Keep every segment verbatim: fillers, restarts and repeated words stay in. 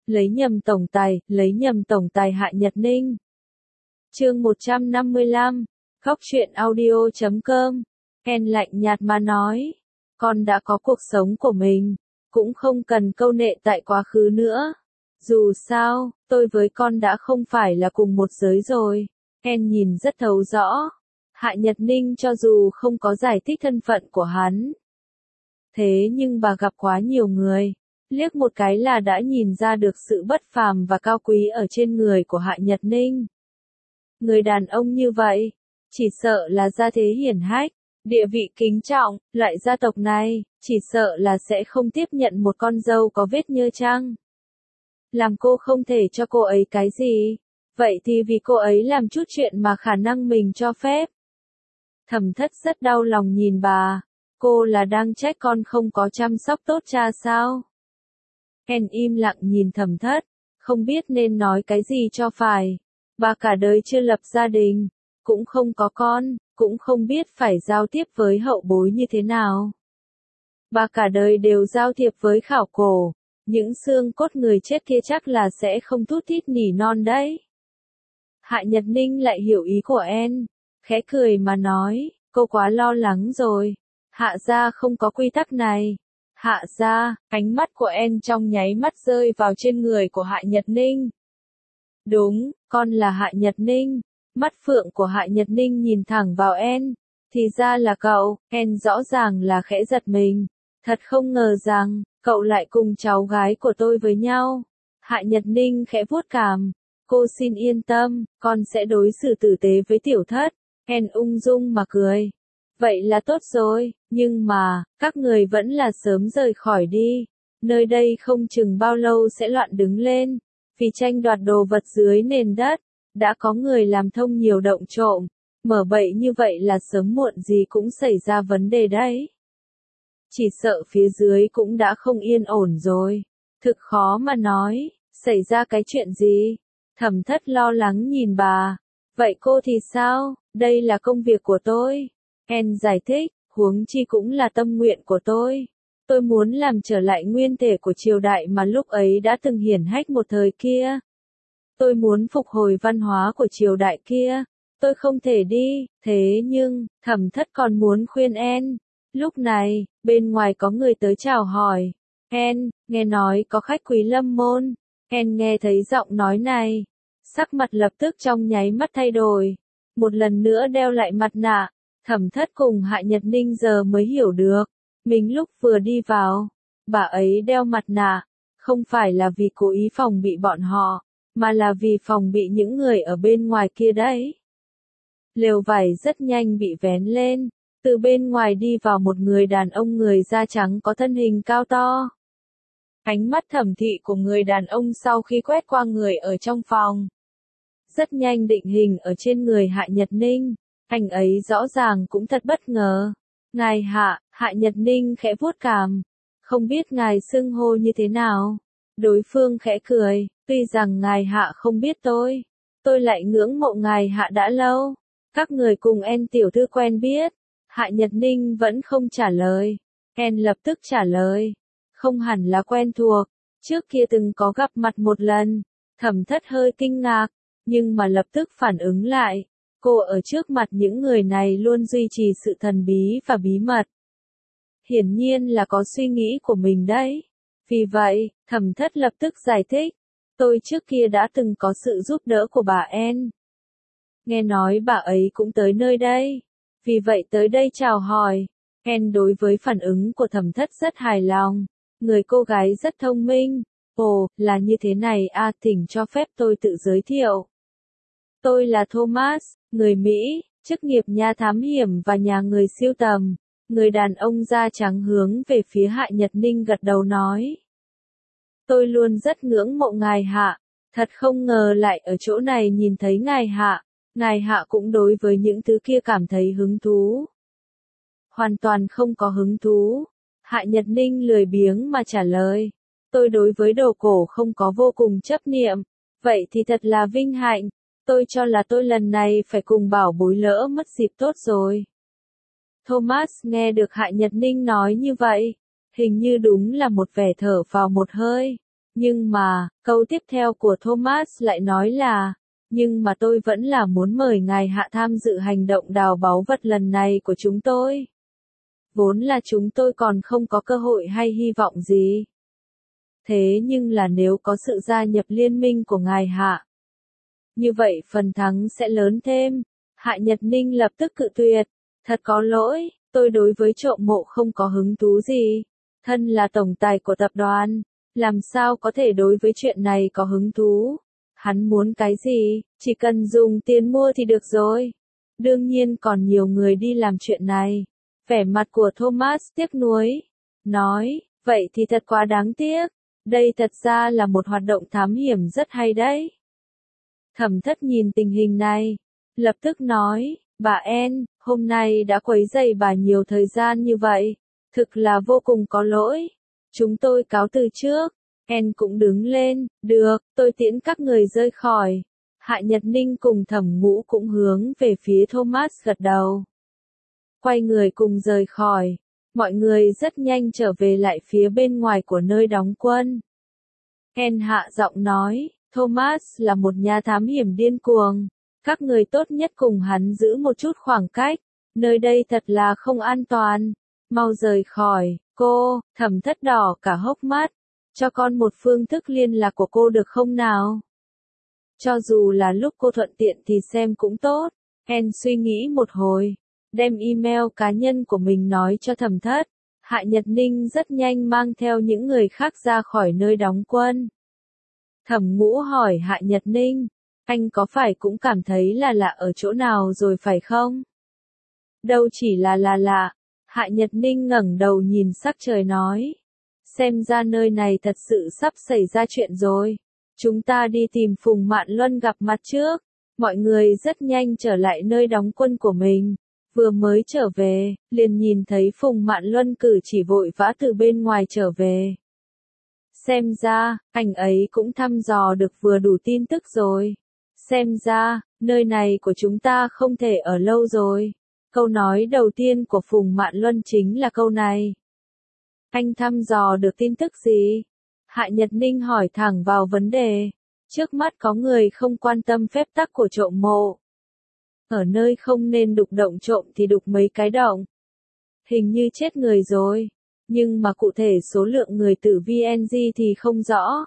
lấy nhầm tổng tài, lấy nhầm tổng tài Hạ Nhật Ninh. Chương một trăm năm mươi lăm, khóc chuyện audio chấm com. Ken lạnh nhạt mà nói, con đã có cuộc sống của mình, cũng không cần câu nệ tại quá khứ nữa. Dù sao, tôi với con đã không phải là cùng một giới rồi. Ken nhìn rất thấu rõ. Hạ Nhật Ninh cho dù không có giải thích thân phận của hắn. Thế nhưng bà gặp quá nhiều người, liếc một cái là đã nhìn ra được sự bất phàm và cao quý ở trên người của Hạ Nhật Ninh. Người đàn ông như vậy, chỉ sợ là gia thế hiển hách, địa vị kính trọng, loại gia tộc này, chỉ sợ là sẽ không tiếp nhận một con dâu có vết nhơ chăng. Làm cô không thể cho cô ấy cái gì, vậy thì vì cô ấy làm chút chuyện mà khả năng mình cho phép. Thẩm Thất rất đau lòng nhìn bà, cô là đang trách con không có chăm sóc tốt cha sao? Ken im lặng nhìn Thẩm Thất, không biết nên nói cái gì cho phải. Bà cả đời chưa lập gia đình, cũng không có con, cũng không biết phải giao tiếp với hậu bối như thế nào. Bà cả đời đều giao thiệp với khảo cổ, những xương cốt người chết kia chắc là sẽ không thút thít nỉ non đấy. Hạ Nhật Ninh lại hiểu ý của En, khẽ cười mà nói, cô quá lo lắng rồi, Hạ gia không có quy tắc này. Hạ gia, ánh mắt của En trong nháy mắt rơi vào trên người của Hạ Nhật Ninh. Đúng, con là Hạ Nhật Ninh. Mắt phượng của Hạ Nhật Ninh nhìn thẳng vào En. Thì ra là cậu. En rõ ràng là khẽ giật mình. Thật không ngờ rằng, cậu lại cùng cháu gái của tôi với nhau. Hạ Nhật Ninh khẽ vuốt cằm. Cô xin yên tâm, con sẽ đối xử tử tế với tiểu thất. En ung dung mà cười. Vậy là tốt rồi, nhưng mà, các người vẫn là sớm rời khỏi đi. Nơi đây không chừng bao lâu sẽ loạn đứng lên. Vì tranh đoạt đồ vật dưới nền đất, đã có người làm thông nhiều động trộm. Mở bậy như vậy là sớm muộn gì cũng xảy ra vấn đề đấy. Chỉ sợ phía dưới cũng đã không yên ổn rồi. Thực khó mà nói, xảy ra cái chuyện gì? Thẩm Thất lo lắng nhìn bà. Vậy cô thì sao? Đây là công việc của tôi. En giải thích, huống chi cũng là tâm nguyện của tôi. Tôi muốn làm trở lại nguyên thể của triều đại mà lúc ấy đã từng hiển hách một thời kia. Tôi muốn phục hồi văn hóa của triều đại kia. Tôi không thể đi, thế nhưng, Thẩm Thất còn muốn khuyên En. Lúc này, bên ngoài có người tới chào hỏi. En, nghe nói có khách quý lâm môn. En nghe thấy giọng nói này. Sắc mặt lập tức trong nháy mắt thay đổi. Một lần nữa đeo lại mặt nạ. Thẩm Thất cùng Hạ Nhật Ninh giờ mới hiểu được. Mình lúc vừa đi vào, bà ấy đeo mặt nạ, không phải là vì cố ý phòng bị bọn họ, mà là vì phòng bị những người ở bên ngoài kia đấy. Lều vải rất nhanh bị vén lên, từ bên ngoài đi vào một người đàn ông người da trắng có thân hình cao to. Ánh mắt thẩm thị của người đàn ông sau khi quét qua người ở trong phòng. Rất nhanh định hình ở trên người Hạ Nhật Ninh, anh ấy rõ ràng cũng thật bất ngờ. Ngài Hạ, Hạ Nhật Ninh khẽ vuốt cằm. Không biết ngài xưng hô như thế nào? Đối phương khẽ cười, tuy rằng ngài Hạ không biết tôi. Tôi lại ngưỡng mộ ngài Hạ đã lâu. Các người cùng En tiểu thư quen biết. Hạ Nhật Ninh vẫn không trả lời. En lập tức trả lời. Không hẳn là quen thuộc. Trước kia từng có gặp mặt một lần. Thẩm Thất hơi kinh ngạc, nhưng mà lập tức phản ứng lại. Cô ở trước mặt những người này luôn duy trì sự thần bí và bí mật. Hiển nhiên là có suy nghĩ của mình đấy. Vì vậy, Thẩm Thất lập tức giải thích. Tôi trước kia đã từng có sự giúp đỡ của bà En. Nghe nói bà ấy cũng tới nơi đây. Vì vậy tới đây chào hỏi. En đối với phản ứng của Thẩm Thất rất hài lòng. Người cô gái rất thông minh. Ồ, là như thế này à, thỉnh cho phép tôi tự giới thiệu. Tôi là Thomas, người Mỹ, chức nghiệp nhà thám hiểm và nhà người siêu tầm. Người đàn ông da trắng hướng về phía Hạ Nhật Ninh gật đầu nói. Tôi luôn rất ngưỡng mộ ngài Hạ, thật không ngờ lại ở chỗ này nhìn thấy ngài Hạ. Ngài Hạ cũng đối với những thứ kia cảm thấy hứng thú. Hoàn toàn không có hứng thú. Hạ Nhật Ninh lười biếng mà trả lời. Tôi đối với đồ cổ không có vô cùng chấp niệm. Vậy thì thật là vinh hạnh. Tôi cho là tôi lần này phải cùng bảo bối lỡ mất dịp tốt rồi. Thomas nghe được Hạ Nhật Ninh nói như vậy, hình như đúng là một vẻ thở vào một hơi. Nhưng mà, câu tiếp theo của Thomas lại nói là, nhưng mà tôi vẫn là muốn mời ngài hạ tham dự hành động đào báu vật lần này của chúng tôi. Vốn là chúng tôi còn không có cơ hội hay hy vọng gì. Thế nhưng là nếu có sự gia nhập liên minh của ngài hạ, như vậy phần thắng sẽ lớn thêm. Hạ Nhật Ninh lập tức cự tuyệt. Thật có lỗi, tôi đối với trộm mộ không có hứng thú gì. Thân là tổng tài của tập đoàn, làm sao có thể đối với chuyện này có hứng thú. Hắn muốn cái gì, chỉ cần dùng tiền mua thì được rồi. Đương nhiên còn nhiều người đi làm chuyện này. Vẻ mặt của Thomas tiếc nuối. Nói, vậy thì thật quá đáng tiếc. Đây thật ra là một hoạt động thám hiểm rất hay đấy. Thẩm Thất nhìn tình hình này, lập tức nói, bà En, hôm nay đã quấy rầy bà nhiều thời gian như vậy, thực là vô cùng có lỗi. Chúng tôi cáo từ trước. En cũng đứng lên, được, tôi tiễn các người rời khỏi. Hạ Nhật Ninh cùng Thẩm Ngũ cũng hướng về phía Thomas gật đầu. Quay người cùng rời khỏi, mọi người rất nhanh trở về lại phía bên ngoài của nơi đóng quân. En hạ giọng nói, Thomas là một nhà thám hiểm điên cuồng, các người tốt nhất cùng hắn giữ một chút khoảng cách, nơi đây thật là không an toàn, mau rời khỏi. Cô, Thẩm Thất đỏ cả hốc mắt, cho con một phương thức liên lạc của cô được không nào? Cho dù là lúc cô thuận tiện thì xem cũng tốt. En suy nghĩ một hồi, đem email cá nhân của mình nói cho Thẩm Thất. Hạ Nhật Ninh rất nhanh mang theo những người khác ra khỏi nơi đóng quân. Thẩm Ngũ hỏi Hạ Nhật Ninh, anh có phải cũng cảm thấy là lạ ở chỗ nào rồi phải không? Đâu chỉ là là lạ. Hạ Nhật Ninh ngẩng đầu nhìn sắc trời nói. Xem ra nơi này thật sự sắp xảy ra chuyện rồi. Chúng ta đi tìm Phùng Mạn Luân gặp mặt trước. Mọi người rất nhanh trở lại nơi đóng quân của mình. Vừa mới trở về, liền nhìn thấy Phùng Mạn Luân cử chỉ vội vã từ bên ngoài trở về. Xem ra, anh ấy cũng thăm dò được vừa đủ tin tức rồi. Xem ra, nơi này của chúng ta không thể ở lâu rồi. Câu nói đầu tiên của Phùng Mạn Luân chính là câu này. Anh thăm dò được tin tức gì? Hạ Nhật Ninh hỏi thẳng vào vấn đề. Trước mắt có người không quan tâm phép tắc của trộm mộ. Ở nơi không nên đục động trộm thì đục mấy cái động. Hình như chết người rồi. Nhưng mà cụ thể số lượng người tử vê en giê thì không rõ.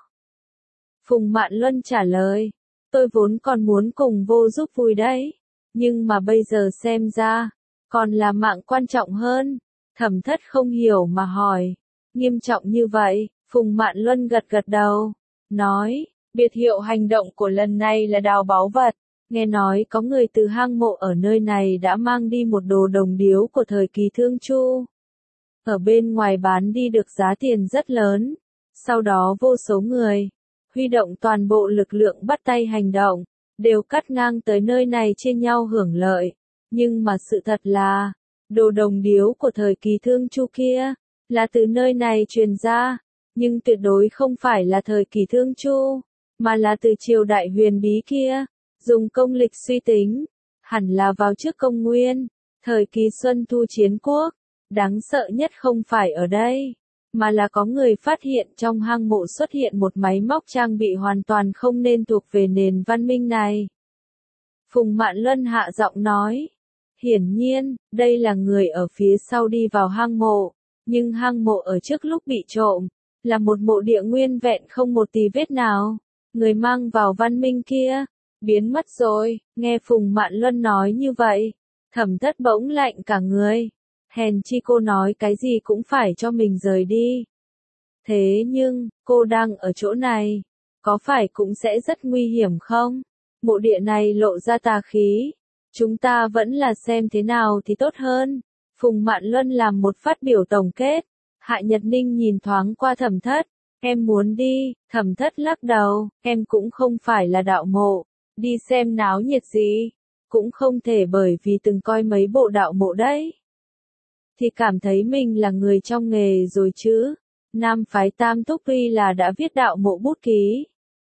Phùng Mạn Luân trả lời. Tôi vốn còn muốn cùng vô giúp vui đấy. Nhưng mà bây giờ xem ra, còn là mạng quan trọng hơn. Thẩm Thất không hiểu mà hỏi. Nghiêm trọng như vậy, Phùng Mạn Luân gật gật đầu. Nói, biệt hiệu hành động của lần này là đào báu vật. Nghe nói có người từ hang mộ ở nơi này đã mang đi một đồ đồng điếu của thời kỳ Thương Chu. Ở bên ngoài bán đi được giá tiền rất lớn. Sau đó vô số người, huy động toàn bộ lực lượng bắt tay hành động, đều cắt ngang tới nơi này chia nhau hưởng lợi. Nhưng mà sự thật là, đồ đồng điếu của thời kỳ Thương Chu kia, là từ nơi này truyền ra, nhưng tuyệt đối không phải là thời kỳ Thương Chu, mà là từ triều đại huyền bí kia. Dùng công lịch suy tính, hẳn là vào trước công nguyên, thời kỳ Xuân Thu Chiến Quốc. Đáng sợ nhất không phải ở đây, mà là có người phát hiện trong hang mộ xuất hiện một máy móc trang bị hoàn toàn không nên thuộc về nền văn minh này. Phùng Mạn Luân hạ giọng nói, hiển nhiên, đây là người ở phía sau đi vào hang mộ, nhưng hang mộ ở trước lúc bị trộm, là một mộ địa nguyên vẹn không một tì vết nào. Người mang vào văn minh kia, biến mất rồi. Nghe Phùng Mạn Luân nói như vậy, Thẩm Thất bỗng lạnh cả người. Hèn chi cô nói cái gì cũng phải cho mình rời đi. Thế nhưng, cô đang ở chỗ này, có phải cũng sẽ rất nguy hiểm không? Mộ địa này lộ ra tà khí. Chúng ta vẫn là xem thế nào thì tốt hơn. Phùng Mạn Luân làm một phát biểu tổng kết. Hạ Nhật Ninh nhìn thoáng qua Thẩm Thất. Em muốn đi. Thẩm Thất lắc đầu. Em cũng không phải là đạo mộ. Đi xem náo nhiệt gì. Cũng không thể bởi vì từng coi mấy bộ đạo mộ đấy. Thì cảm thấy mình là người trong nghề rồi chứ. Nam phái Tam Túc tuy là đã viết đạo mộ bút ký.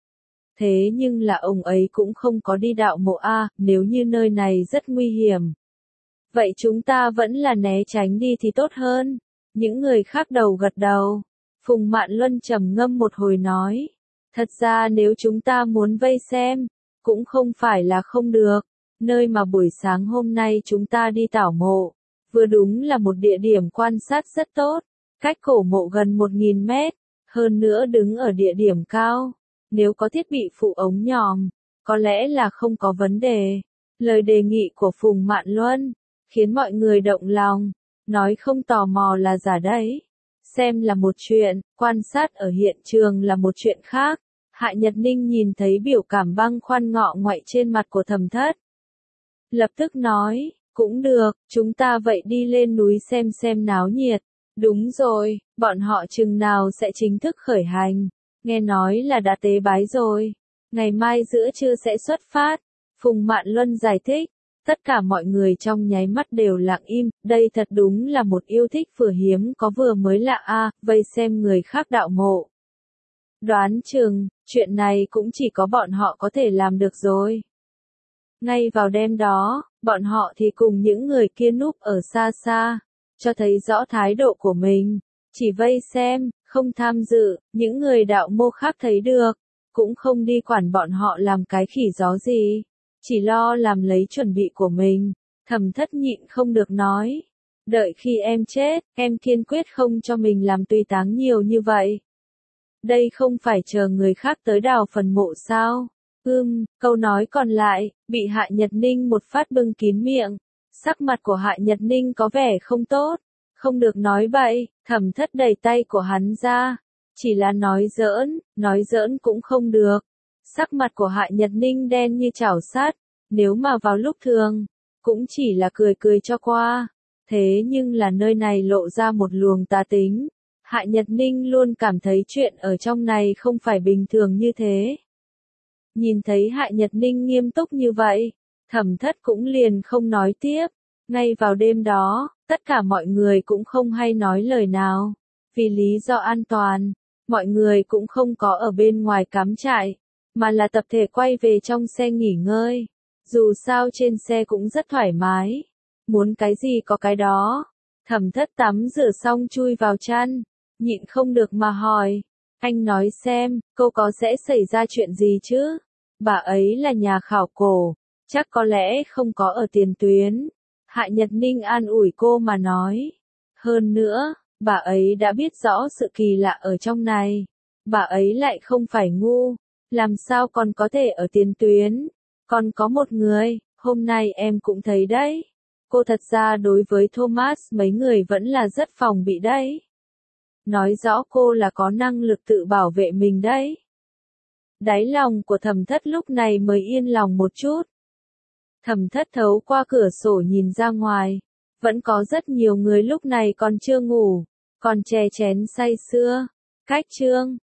Thế nhưng là ông ấy cũng không có đi đạo mộ A, nếu như nơi này rất nguy hiểm. Vậy chúng ta vẫn là né tránh đi thì tốt hơn. Những người khác đầu gật đầu. Phùng Mạn Luân trầm ngâm một hồi nói. Thật ra nếu chúng ta muốn vây xem, cũng không phải là không được. Nơi mà buổi sáng hôm nay chúng ta đi tảo mộ, vừa đúng là một địa điểm quan sát rất tốt. Cách cổ mộ gần một nghìn mét, hơn nữa đứng ở địa điểm cao. Nếu có thiết bị phụ ống nhòm, có lẽ là không có vấn đề. Lời đề nghị của Phùng Mạn Luân khiến mọi người động lòng, nói không tò mò là giả đấy. Xem là một chuyện, quan sát ở hiện trường là một chuyện khác. Hạ Nhật Ninh nhìn thấy biểu cảm băng khoăn ngọ ngoại trên mặt của Thẩm Thất. Lập tức nói, cũng được, chúng ta vậy đi lên núi xem xem náo nhiệt. Đúng rồi, bọn họ chừng nào sẽ chính thức khởi hành. Nghe nói là đã tế bái rồi. Ngày mai giữa trưa sẽ xuất phát. Phùng Mạn Luân giải thích. Tất cả mọi người trong nháy mắt đều lặng im. Đây thật đúng là một yêu thích vừa hiếm có vừa mới lạ a, vây xem người khác đạo mộ. Đoán chừng, chuyện này cũng chỉ có bọn họ có thể làm được rồi. Ngay vào đêm đó, bọn họ thì cùng những người kia núp ở xa xa, cho thấy rõ thái độ của mình. Chỉ vây xem, không tham dự, những người đạo mô khác thấy được, cũng không đi quản bọn họ làm cái khỉ gió gì. Chỉ lo làm lấy chuẩn bị của mình. Thẩm Thất nhịn không được nói. Đợi khi em chết, em kiên quyết không cho mình làm tùy táng nhiều như vậy. Đây không phải chờ người khác tới đào phần mộ sao? Ưm, câu nói còn lại, bị Hạ Nhật Ninh một phát bưng kín miệng. Sắc mặt của Hạ Nhật Ninh có vẻ không tốt. Không được nói bậy, Thẩm Thất đẩy tay của hắn ra. Chỉ là nói giỡn, nói giỡn cũng không được. Sắc mặt của Hạ Nhật Ninh đen như chảo sắt, nếu mà vào lúc thường, cũng chỉ là cười cười cho qua. Thế nhưng là nơi này lộ ra một luồng tà tính. Hạ Nhật Ninh luôn cảm thấy chuyện ở trong này không phải bình thường như thế. Nhìn thấy Hạ Nhật Ninh nghiêm túc như vậy, Thẩm Thất cũng liền không nói tiếp. Ngay vào đêm đó, tất cả mọi người cũng không hay nói lời nào. Vì lý do an toàn, mọi người cũng không có ở bên ngoài cắm trại, mà là tập thể quay về trong xe nghỉ ngơi. Dù sao trên xe cũng rất thoải mái. Muốn cái gì có cái đó. Thẩm Thất tắm rửa xong chui vào chăn, nhịn không được mà hỏi. Anh nói xem, cô có sẽ xảy ra chuyện gì chứ? Bà ấy là nhà khảo cổ, chắc có lẽ không có ở tiền tuyến. Hạ Nhật Ninh an ủi cô mà nói. Hơn nữa, bà ấy đã biết rõ sự kỳ lạ ở trong này. Bà ấy lại không phải ngu, làm sao còn có thể ở tiền tuyến. Còn có một người, hôm nay em cũng thấy đấy. Cô thật ra đối với Thomas mấy người vẫn là rất phòng bị đấy. Nói rõ cô là có năng lực tự bảo vệ mình đấy. Đáy lòng của Thẩm Thất lúc này mới yên lòng một chút. Thẩm Thất thấu qua cửa sổ nhìn ra ngoài. Vẫn có rất nhiều người lúc này còn chưa ngủ, còn chè chén say sưa. Cách chương